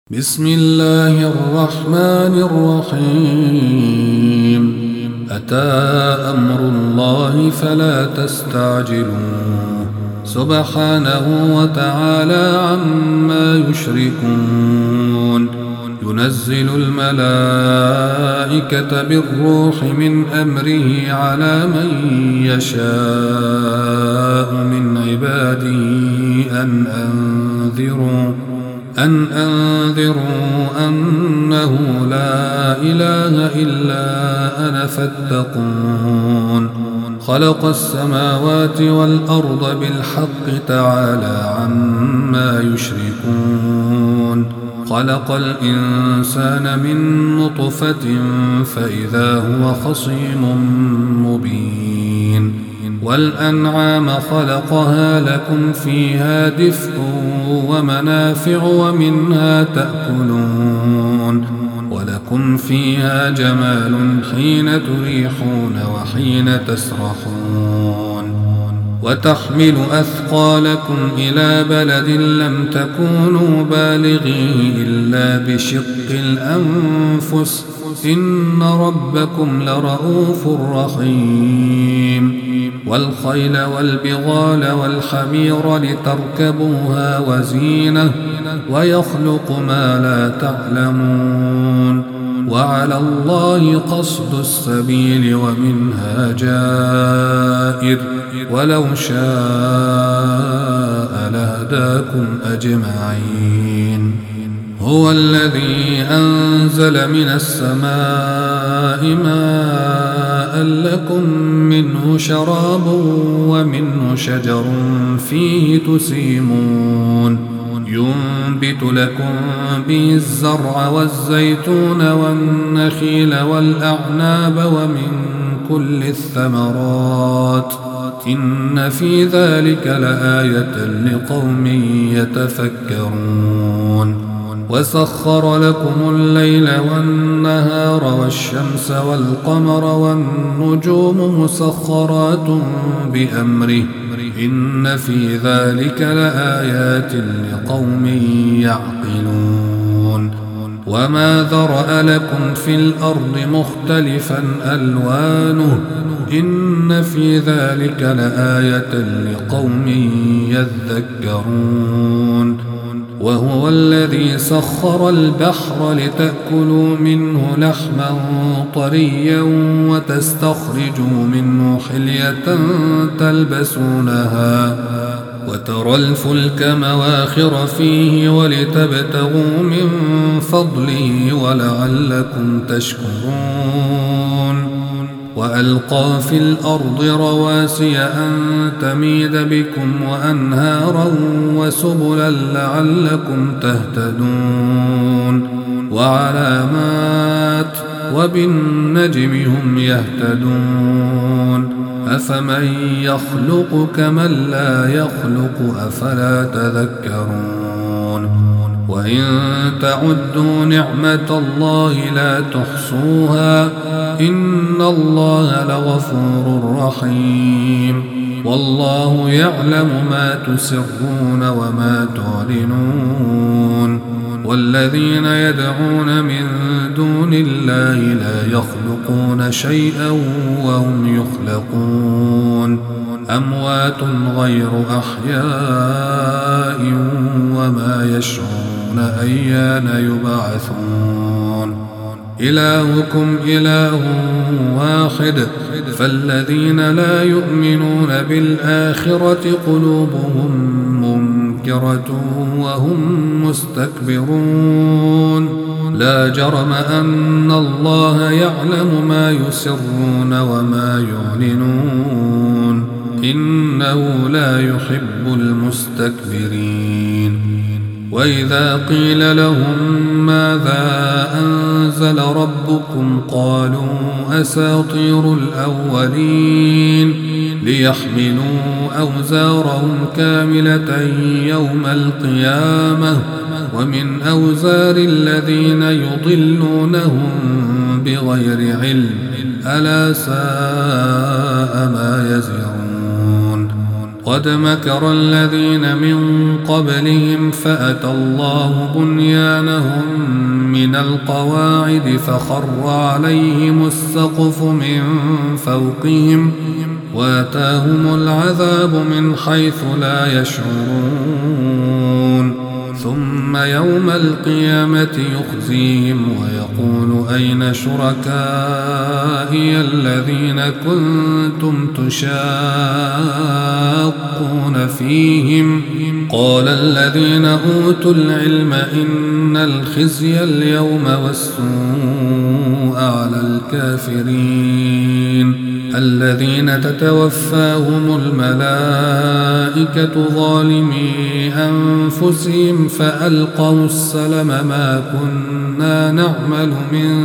بسم الله الرحمن الرحيم أتى أمر الله فلا تستعجلوه سبحانه وتعالى عما يشركون ينزل الملائكة بالروح من أمره على من يشاء من عباده أن أنذروا أنه لا إله إلا أنا فاتقون خلق السماوات والأرض بالحق تعالى عما يشركون خلق الإنسان من نطفة فإذا هو خصيم مبين والأنعام خلقها لكم فيها دفء ومنافع ومنها تأكلون ولكم فيها جمال حين تريحون وحين تسرحون وتحمل أثقالكم إلى بلد لم تكونوا بالغيه إلا بشق الأنفس إن ربكم لرؤوف رحيم والخيل والبغال والحمير لتركبوها وزينة ويخلق ما لا تعلمون وعلى الله قصد السبيل ومنها جائر ولو شاء لهداكم أجمعين هو الذي أنزل من السماء ماء لكم منه شراب ومنه شجر فيه تسيمون ينبت لكم به الزرع والزيتون والنخيل والأعناب ومن كل الثمرات إن في ذلك لآية لقوم يتفكرون وسخر لكم الليل والنهار والشمس والقمر والنجوم مسخرات بأمره إن في ذلك لآيات لقوم يعقلون وما ذرأ لكم في الأرض مختلفا ألوانه إن في ذلك لآية لقوم يذكرون وهو الذي سخر البحر لتأكلوا منه لحما طريا وتستخرجوا منه حلية تلبسونها وترى الفلك مواخر فيه ولتبتغوا من فضله ولعلكم تشكرون وألقى في الأرض رواسي أن تميد بكم وأنهارا وسبلا لعلكم تهتدون وعلامات وبالنجم هم يهتدون أفمن يخلق كمن لا يخلق أفلا تذكرون وإن تعدوا نعمة الله لا تحصوها إن الله لغفور رحيم والله يعلم ما تسرون وما تعلنون والذين يدعون من دون الله لا يخلقون شيئا وهم يخلقون أموات غير أحياء وما يشعرون أيان يبعثون إلهكم إله واحد فالذين لا يؤمنون بالآخرة قلوبهم منكرة وهم مستكبرون لا جرم أن الله يعلم ما يسرون وما يعلنون إنه لا يحب المستكبرين وإذا قيل لهم ماذا أنزل ربكم قالوا أساطير الأولين ليحملوا أوزارهم كاملة يوم القيامة ومن أوزار الذين يضلونهم بغير علم ألا ساء ما يزرون وقد مكر الذين من قبلهم فأتى الله بنيانهم من القواعد فخر عليهم السقف من فوقهم واتاهم العذاب من حيث لا يشعرون ثم يوم القيامة يخزيهم ويقول أين شركائي الذين كنتم تشاقون فيهم قال الذين أوتوا العلم إن الخزي اليوم والسوء على الكافرين الذين تتوفاهم الملائكة ظالمي أنفسهم فألقوا السلم ما كنا نعمل من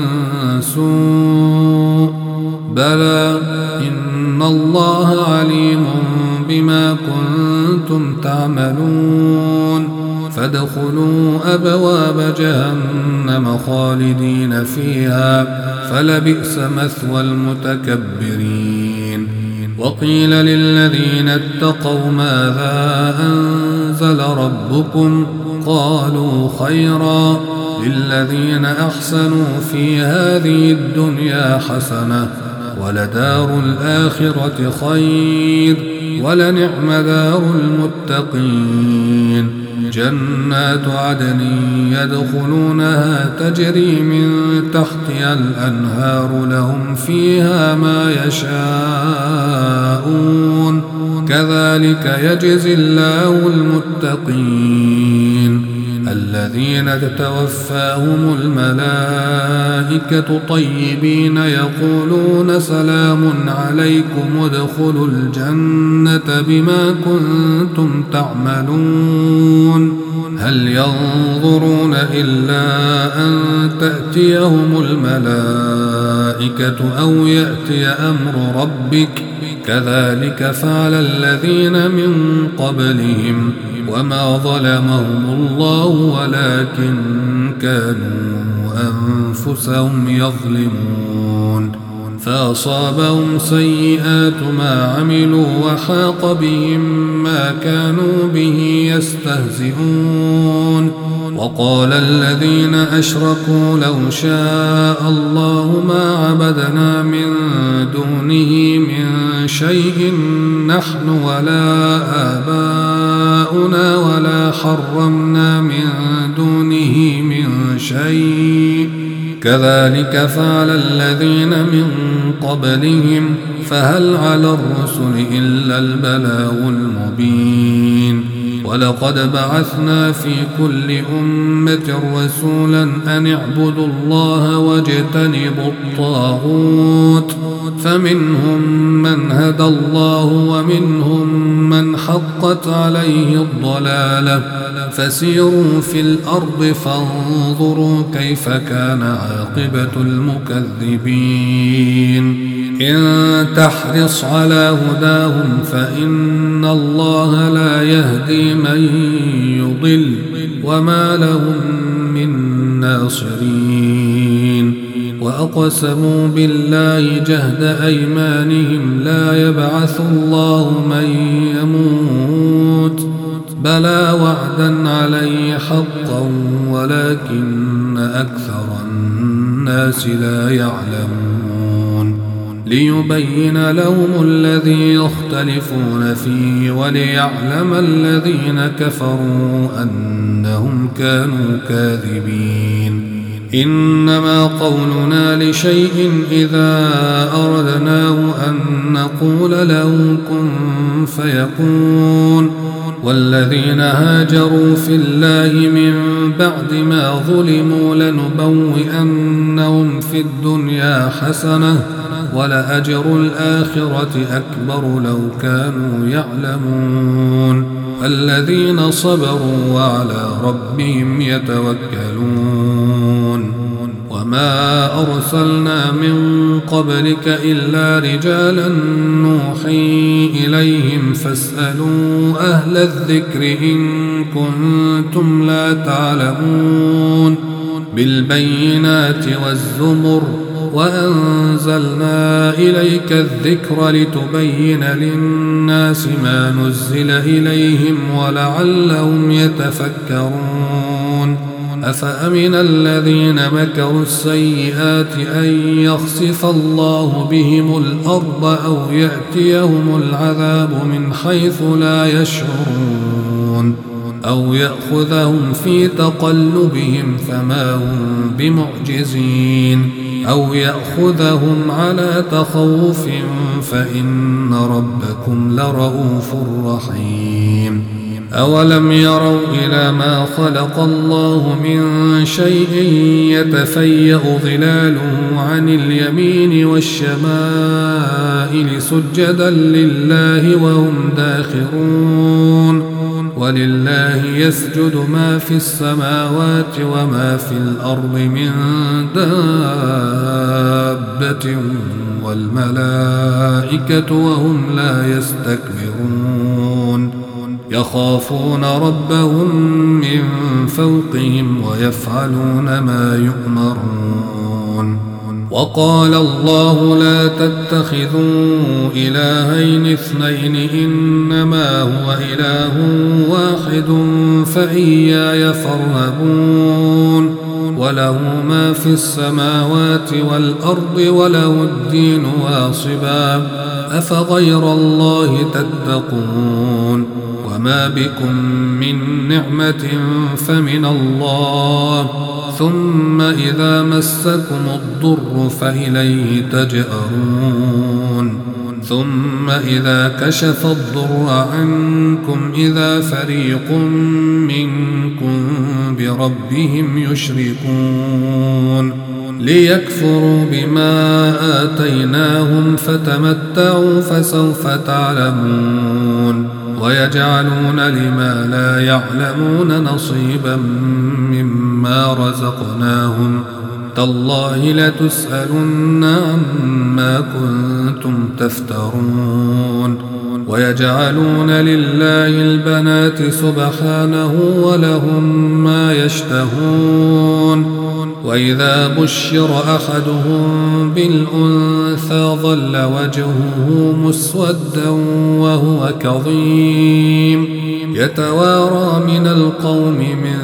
سوء بلى إن الله عليم بما كنتم تعملون فادخلوا أبواب جهنم خالدين فيها فلبئس مثوى المتكبرين وقيل للذين اتقوا ماذا أنزل ربكم قالوا خيرا للذين أحسنوا في هذه الدنيا حسنة ولدار الآخرة خير ولنعم دار المتقين جنات عدن يدخلونها تجري من تحتها الأنهار لهم فيها ما يشاءون كذلك يجزي الله المتقين الذين تتوفاهم الملائكة طيبين يقولون سلام عليكم ادخلوا الجنة بما كنتم تعملون هل ينظرون إلا أن تأتيهم الملائكة أو يأتي أمر ربك كذلك فعل الذين من قبلهم وما ظلمهم الله ولكن كانوا أنفسهم يظلمون فأصابهم سيئات ما عملوا وحاق بهم ما كانوا به يستهزئون وقال الذين أشركوا لو شاء الله ما عبدنا من دونه من شيء نحن ولا آباؤنا ولا حرمنا من دونه من شيء كذلك فعل الذين من قبلهم فهل على الرسل إلا البلاغ المبين ولقد بعثنا في كل أمة رسولا أن اعبدوا الله واجتنبوا الطاغوت فمنهم من هدى الله ومنهم من حقت عليه الضلالة فسيروا في الأرض فانظروا كيف كان عاقبة المكذبين إن تحرص على هداهم فإن الله لا يهدي من يضل وما لهم من ناصرين وأقسموا بالله جهد أيمانهم لا يبعث الله من يموت بلى وعدا عليه حقا ولكن أكثر الناس لا يعلمون ليبين لهم الذي يختلفون فيه وليعلم الذين كفروا أنهم كانوا كاذبين إنما قولنا لشيء إذا أردناه أن نقول له كن فيكون والذين هاجروا في الله من بعد ما ظلموا لنبوئنهم في الدنيا حسنة ولأجر الآخرة أكبر لو كانوا يعلمون الذين صبروا وعلى ربهم يتوكلون وما أرسلنا من قبلك إلا رجالا نوحي إليهم فاسألوا أهل الذكر إن كنتم لا تعلمون بالبينات والزبر وأنزلنا إليك الذكر لتبين للناس ما نزل إليهم ولعلهم يتفكرون أفأمن الذين مكروا السيئات أن يخسف الله بهم الأرض أو يأتيهم العذاب من حيث لا يشعرون أو يأخذهم في تقلبهم فما هم بمعجزين أو يأخذهم على تخوف فإن ربكم لرؤوف رحيم أولم يروا إلى ما خلق الله من شيء يتفيأ ظلاله عن اليمين والشمائل سجدا لله وهم داخرون ولله يسجد ما في السماوات وما في الأرض من دابة والملائكة وهم لا يستكبرون يخافون ربهم من فوقهم ويفعلون ما يؤمرون وقال الله لا تتخذوا إلهين اثنين إنما هو إله واحد فإياي فارهبون وله ما في السماوات والأرض وله الدين واصبا أفغير الله تتقون وما بكم من نعمة فمن الله ثم إذا مسكم الضر فإليه تجأرون ثم إذا كشف الضر عنكم إذا فريق منكم بربهم يشركون ليكفروا بما آتيناهم فتمتعوا فسوف تعلمون ويجعلون لما لا يعلمون نصيبا مما رزقناهم تالله لتسألن عما كنتم تفترون ويجعلون لله البنات سبحانه ولهم ما يشتهون وإذا بشر أحدهم بالأنثى ظل وجهه مسودا وهو كظيم يتوارى من القوم من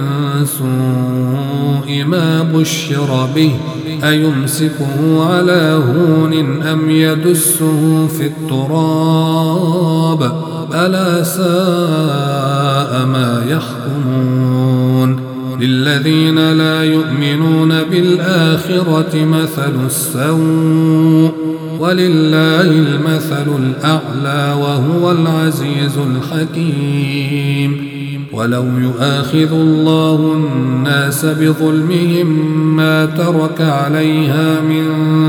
سوء ما بشر به أيمسكه على هون أم يدسه في التراب ألا ساء ما يحكمون للذين لا يؤمنون بالآخرة مثل السوء ولله المثل الأعلى وهو العزيز الحكيم ولو يؤاخذ الله الناس بظلمهم ما ترك عليها من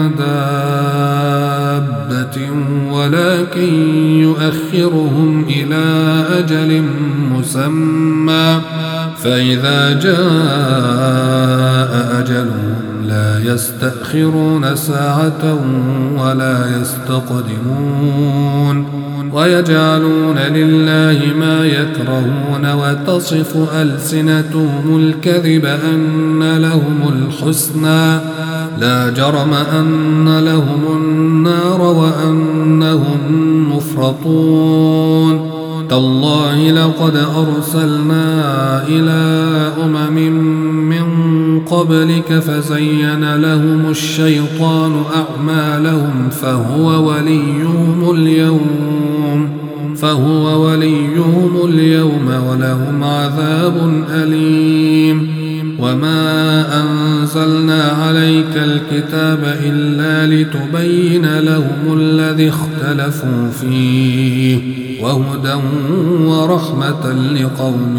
دابة ولكن يؤخرهم إلى أجل مسمى فإذا جاء أجلهم لا يستأخرون ساعة ولا يستقدمون ويجعلون لله ما يكرهون وتصف ألسنتهم الكذب أن لهم الحسنى لا جرم أن لهم النار وأنهم مفرطون تالله لقد أرسلنا إلى من قبلك فزين لهم الشيطان أعمالهم فهو وليهم اليوم ولهم عذاب أليم وما أنزلنا عليك الكتاب إلا لتبين لهم الذي اختلفوا فيه وهدى ورحمة لقوم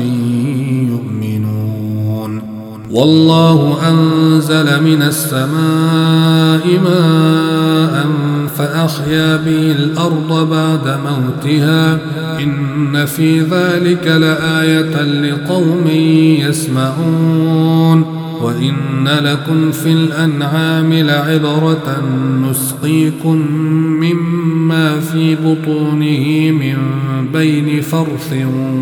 يؤمنون والله أنزل من السماء ماء فأحيا به الأرض بعد موتها إن في ذلك لآية لقوم يسمعون وإن لكم في الأنعام لعبرة نسقيكم مما في بطونه من بين فرث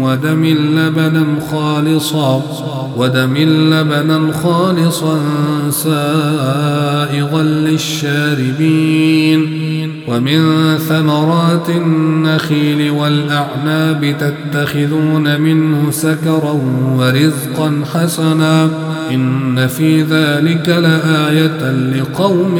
ودم لبنا خالصا سائغا للشاربين ومن ثمرات النخيل والأعناب تتخذون منه سكرا ورزقا حسنا إن في ذلك لآية لقوم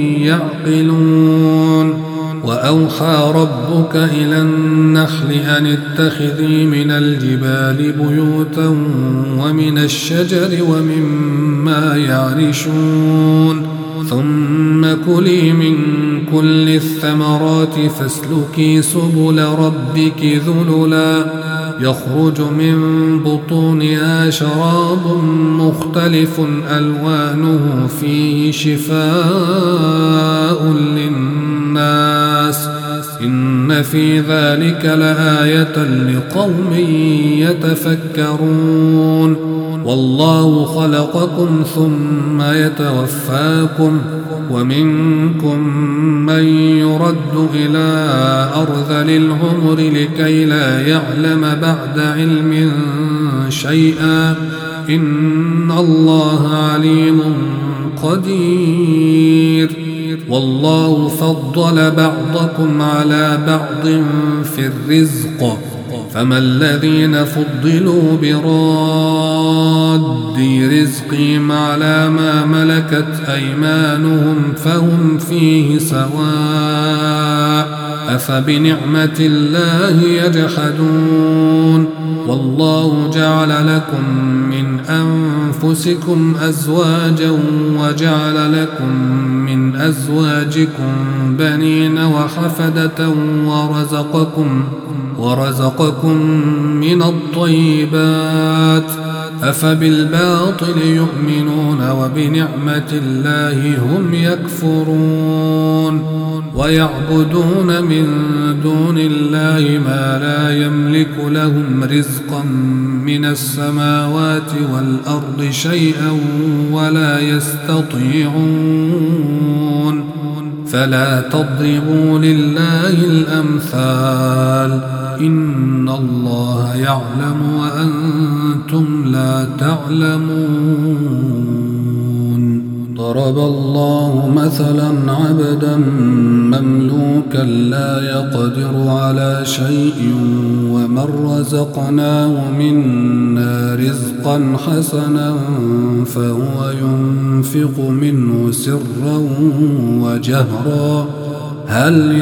يعقلون وأوحى ربك إلى النحل أن اتخذي من الجبال بيوتا ومن الشجر ومما يعرشون ثم كلي من كل الثمرات فاسلكي سبل ربك ذللا يخرج من بطونها شراب مختلف ألوانه فيه شفاء للناس إن في ذلك لآية لقوم يتفكرون والله خلقكم ثم يتوفاكم ومنكم من يرد إلى أرذل العمر لكي لا يعلم بعد علم شيئا إن الله عليم قدير والله فضل بعضكم على بعض في الرزق فما الذين فضلوا براد رزقهم على ما ملكت أيمانهم فهم فيه سواء أفبنعمة الله يجحدون والله جعل لكم من أنفسكم أزواجا وجعل لكم من أزواجكم بنين وحفدة ورزقكم من الطيبات أفبالباطل يؤمنون وبنعمة الله هم يكفرون ويعبدون من دون الله ما لا يملك لهم رزقا من السماوات والأرض شيئا ولا يستطيعون فلا تضربوا لله الأمثال إن الله يعلم وأنتم لا تعلمون ضرب الله مثلا عبدا مملوكا لا يقدر على شيء ومن رزقناه منا رزقا حسنا فهو ينفق منه سرا وجهرا هل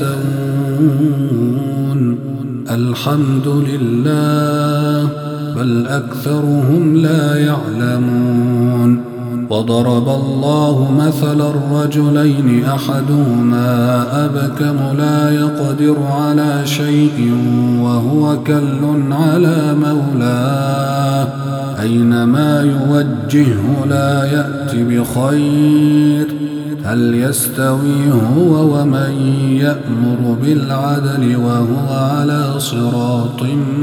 يستوون الحمد لله بل أكثرهم لا يعلمون وضرب الله مثلا الرجلين أحدهما أبكم لا يقدر على شيء وهو كل على مولاه أينما يوجهه لا يأت بخير هل يستوي هو ومن يأمر بالعدل وهو على صراط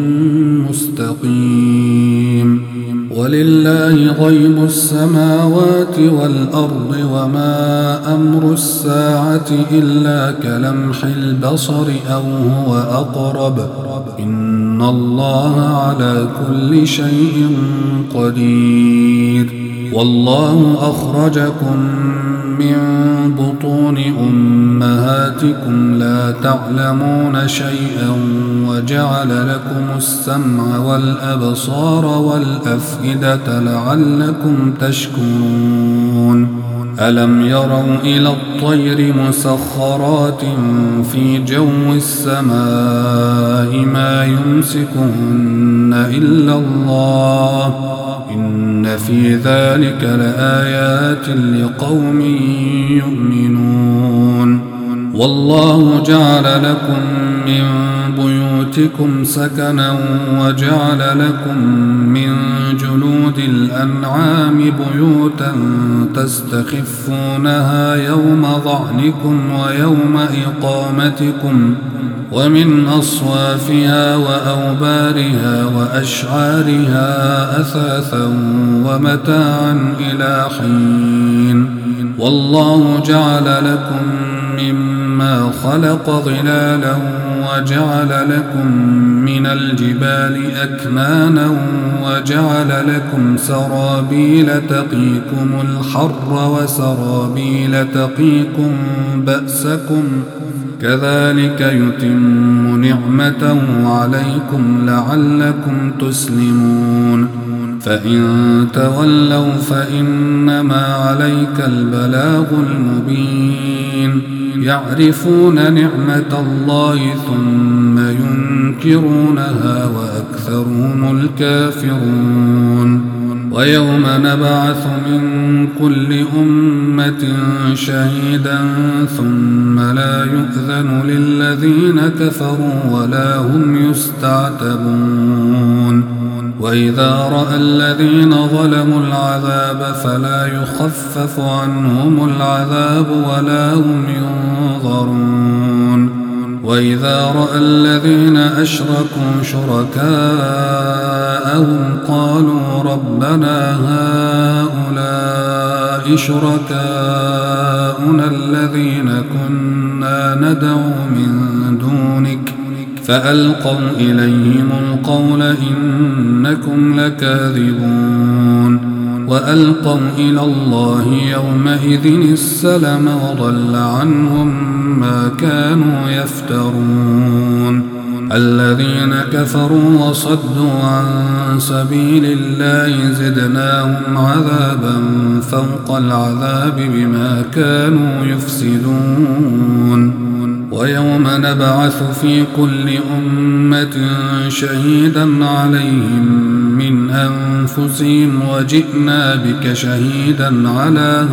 مستقيم ولله غيب السماوات والأرض وما أمر الساعة إلا كلمح البصر أو هو أقرب إن الله على كل شيء قدير والله أخرجكم من بطون أمهاتكم لا تعلمون شيئا وجعل لكم السمع والأبصار والأفئدة لعلكم تشكرون ألم يروا إلى الطير مسخرات في جو السماء ما يمسكهن إلا الله إن في ذلك لآيات لقوم يؤمنون والله جعل لكم من بيوتكم سكنا وجعل لكم من جلود الأنعام بيوتا تستخفونها يوم ظعنكم ويوم إقامتكم ومن أصوافها وأوبارها وأشعارها أثاثا ومتاعا إلى حين والله جعل لكم مما خلق ظلالا وجعل لكم من الجبال أكنانا وجعل لكم سرابيل تقيكم الحر وسرابيل تقيكم بأسكم كذلك يتم نعمته عليكم لعلكم تسلمون فإن تولوا فإنما عليك البلاغ المبين يعرفون نعمة الله ثم ينكرونها وأكثرهم الكافرون ويوم نبعث من كل أمة شهيدا ثم لا يؤذن للذين كفروا ولا هم يستعتبون وإذا رأى الذين ظلموا العذاب فلا يخفف عنهم العذاب ولا هم ينظرون وإذا رأى الذين أشركوا شركاءهم قالوا ربنا هؤلاء شركاؤنا الذين كنا ندعو من دونك فألقوا إليهم القول إنكم لكاذبون وألقوا إلى الله يومئذ السلم وضل عنهم ما كانوا يفترون الذين كفروا وصدوا عن سبيل الله زدناهم عذابا فوق العذاب بما كانوا يفسدون ويوم نبعث في كل أمة شهيدا عليهم من أنفسهم وجئنا بك شهيدا على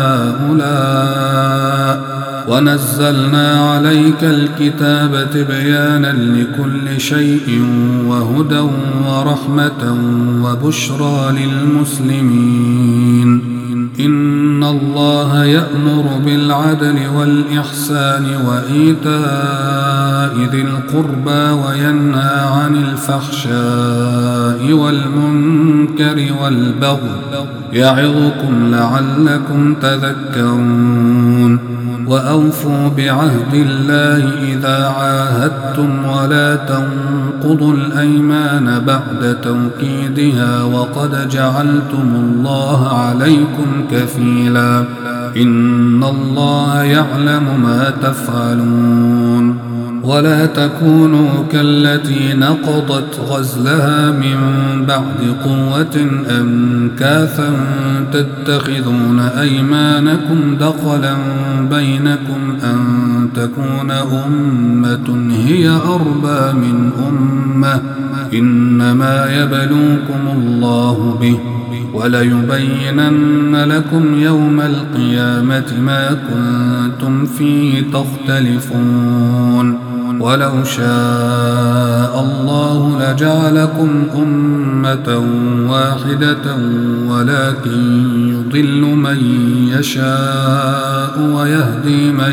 هؤلاء ونزلنا عليك الكتاب تبيانا لكل شيء وهدى ورحمة وبشرى للمسلمين إن الله يأمر بالعدل والإحسان وإيتاء ذي القربى وينهى عن الفحشاء والمنكر والبغي يعظكم لعلكم تذكرون وأوفوا بعهد الله إذا عاهدتم ولا تنقضوا الأيمان بعد توكيدها وقد جعلتم الله عليكم كفيلا إن الله يعلم ما تفعلون ولا تكونوا كالتي نقضت غزلها من بعد قوة أنكاثا تتخذون أيمانكم دخلا بينكم أن تكون أمة هي أربى من أمة إنما يبلوكم الله به وليبينن لكم يوم القيامة ما كنتم فيه تختلفون ولو شاء الله لجعلكم أمة واحدة ولكن يضل من يشاء ويهدي من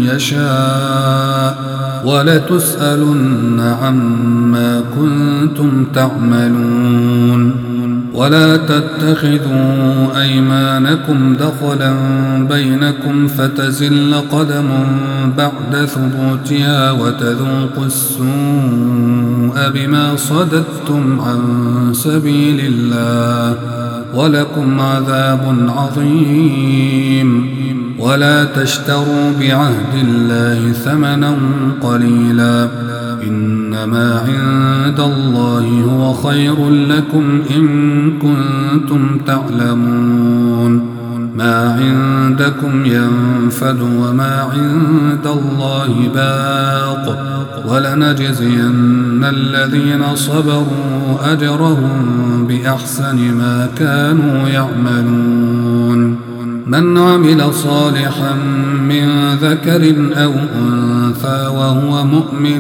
يشاء ولتسألن عما كنتم تعملون ولا تتخذوا أيمانكم دخلا بينكم فتزل قدم بعد ثبوتها وتذوقوا السوء بما صددتم عن سبيل الله ولكم عذاب عظيم ولا تشتروا بعهد الله ثمنا قليلا إنما عند الله هو خير لكم إن كنتم تعلمون ما عندكم ينفد وما عند الله باق ولنجزين الذين صبروا أجرهم بأحسن ما كانوا يعملون من عمل صالحا من ذكر أو أنثى وهو مؤمن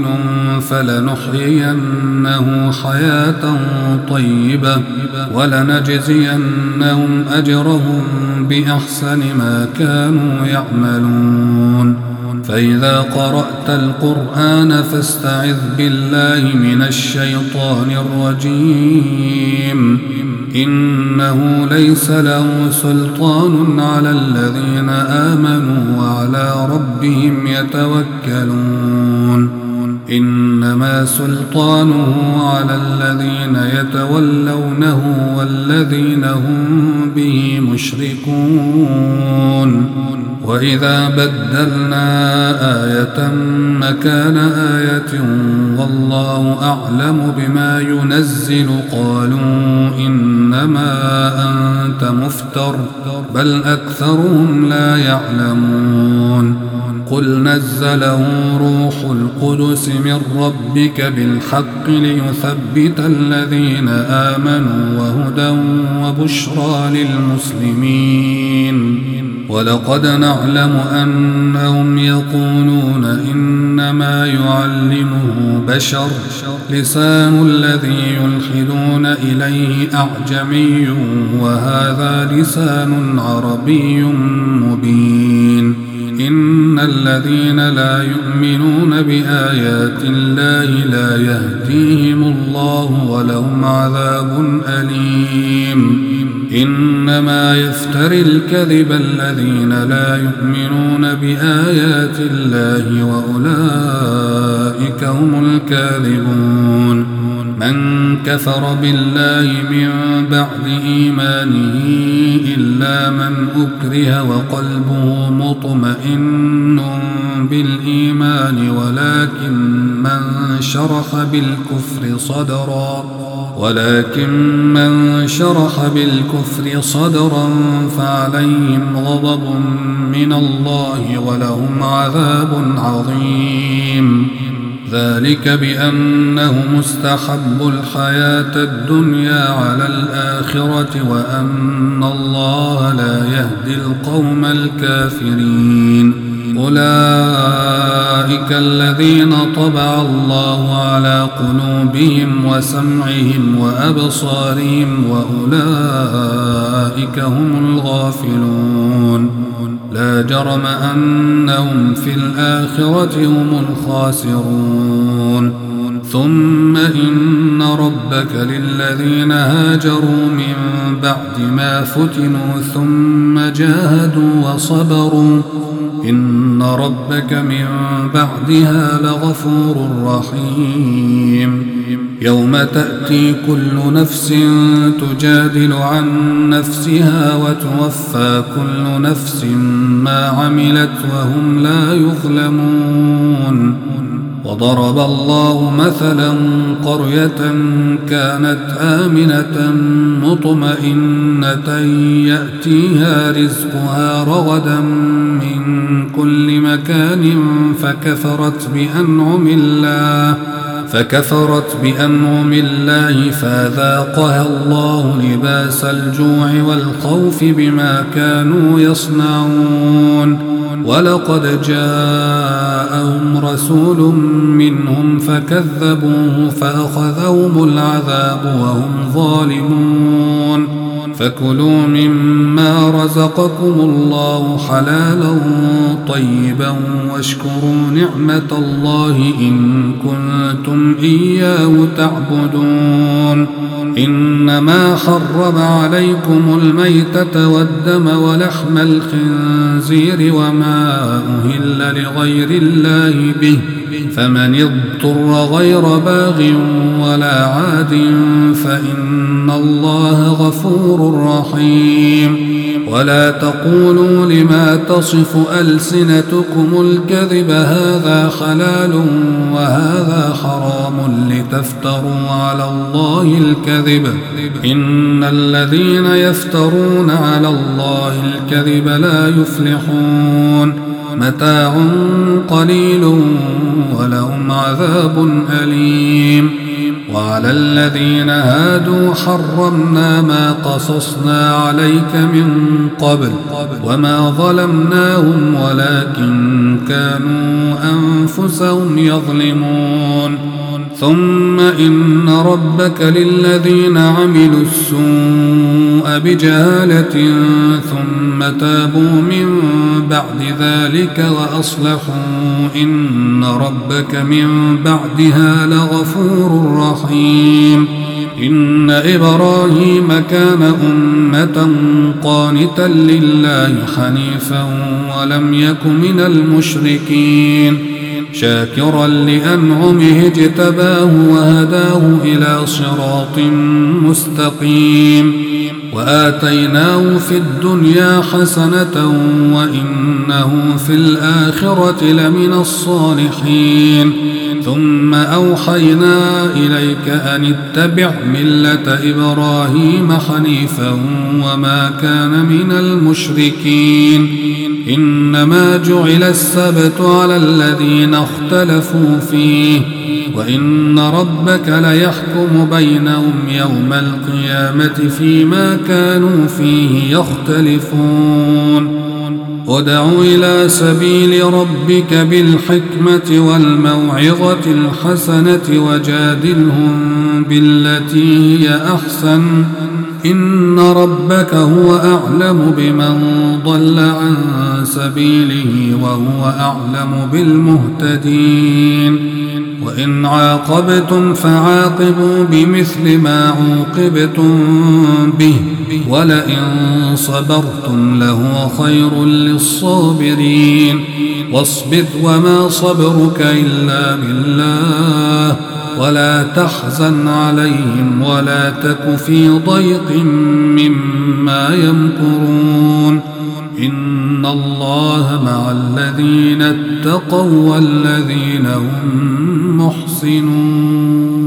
فلنحيينه حياة طيبة ولنجزينهم أجرهم بأحسن ما كانوا يعملون. فإذا قرأت القرآن فاستعذ بالله من الشيطان الرجيم إنه ليس له سلطان على الذين آمنوا وعلى ربهم يتوكلون. إنما سلطانه على الذين يتولونه والذين هم به مشركون. وإذا بدلنا آية مكان آية والله أعلم بما ينزل قالوا إنما أنت مفتر بل أكثرهم لا يعلمون. قل نزله روح القدس من ربك بالحق ليثبت الذين آمنوا وهدى وبشرى للمسلمين. ولقد نعلم أنهم يقولون إنما يعلمه بشر لسان الذي يلحدون إليه أعجمي وهذا لسان عربي مبين. إن الذين لا يؤمنون بآيات الله لا يهديهم الله ولهم عذاب أليم. إنما يفتري الكذب الذين لا يؤمنون بآيات الله وأولئك هم الكاذبون. من كفر بالله من بعد إيمانه إلا من أكره وقلبه مطمئن بالإيمان ولكن من شرح بالكفر صدرا فعليهم غضب من الله ولهم عذاب عظيم. ذلك بأنهم استحبوا الحياة الدنيا على الآخرة وأن الله لا يهدي القوم الكافرين. أولئك الذين طبع الله على قلوبهم وسمعهم وأبصارهم وأولئك هم الغافلون. لا جرم أنهم في الآخرة هم الخاسرون. ثم إن ربك للذين هاجروا من بعد ما فتنوا ثم جاهدوا وصبروا إن ربك من بعدها لغفور رحيم. يوم تأتي كل نفس تجادل عن نفسها وتوفى كل نفس ما عملت وهم لا يظلمون. وضرب الله مثلا قرية كانت آمنة مطمئنة يأتيها رزقها رغدا من كل مكان فكفرت بأنعم الله فأذاقها الله لباس الجوع والخوف بما كانوا يصنعون. ولقد جاءهم رسول منهم فكذبوه فأخذهم العذاب وهم ظالمون. فكلوا مما رزقكم الله حلالا طيبا واشكروا نعمة الله إن كنتم إياه تعبدون. إنما حرم عليكم الميتة والدم ولحم الخنزير وما أهل لغير الله به فمن اضطر غير باغ ولا عاد فإن الله غفور رحيم. ولا تقولوا لما تصف ألسنتكم الكذب هذا حلال وهذا حرام لتفتروا على الله الكذب إن الذين يفترون على الله الكذب لا يفلحون. متاع قليل ولهم عذاب أليم. وعلى الذين هادوا حرمنا ما قصصنا عليك من قبل وما ظلمناهم ولكن كانوا أنفسهم يظلمون ثم إن ربك للذين عملوا السوء بجهالة ثم تابوا من بعد ذلك وأصلحوا إن ربك من بعدها لغفور رحيم إن إبراهيم كان أمة قانتا لله حنيفا ولم يك من المشركين شاكرا لأنعمه اجتباه وهداه إلى صراط مستقيم وآتيناه في الدنيا حسنة وإنه في الآخرة لمن الصالحين ثم أوحينا إليك أن اتبع ملة إبراهيم حنيفا وما كان من المشركين إنما جعل السبت على الذين اختلفوا فيه وإن ربك ليحكم بينهم يوم القيامة فيما كانوا فيه يختلفون ادع إلى سبيل ربك بالحكمة والموعظة الحسنة وجادلهم بالتي هي أحسن إن ربك هو أعلم بمن ضل عن سبيله وهو أعلم بالمهتدين وإن عاقبتم فعاقبوا بمثل ما عوقبتم به ولئن صبرتم لهو خير للصابرين واصبر وما صبرك إلا بالله ولا تحزن عليهم ولا تك في ضيق مما يمكرون إن الله مع الذين اتقوا والذين هم محسنون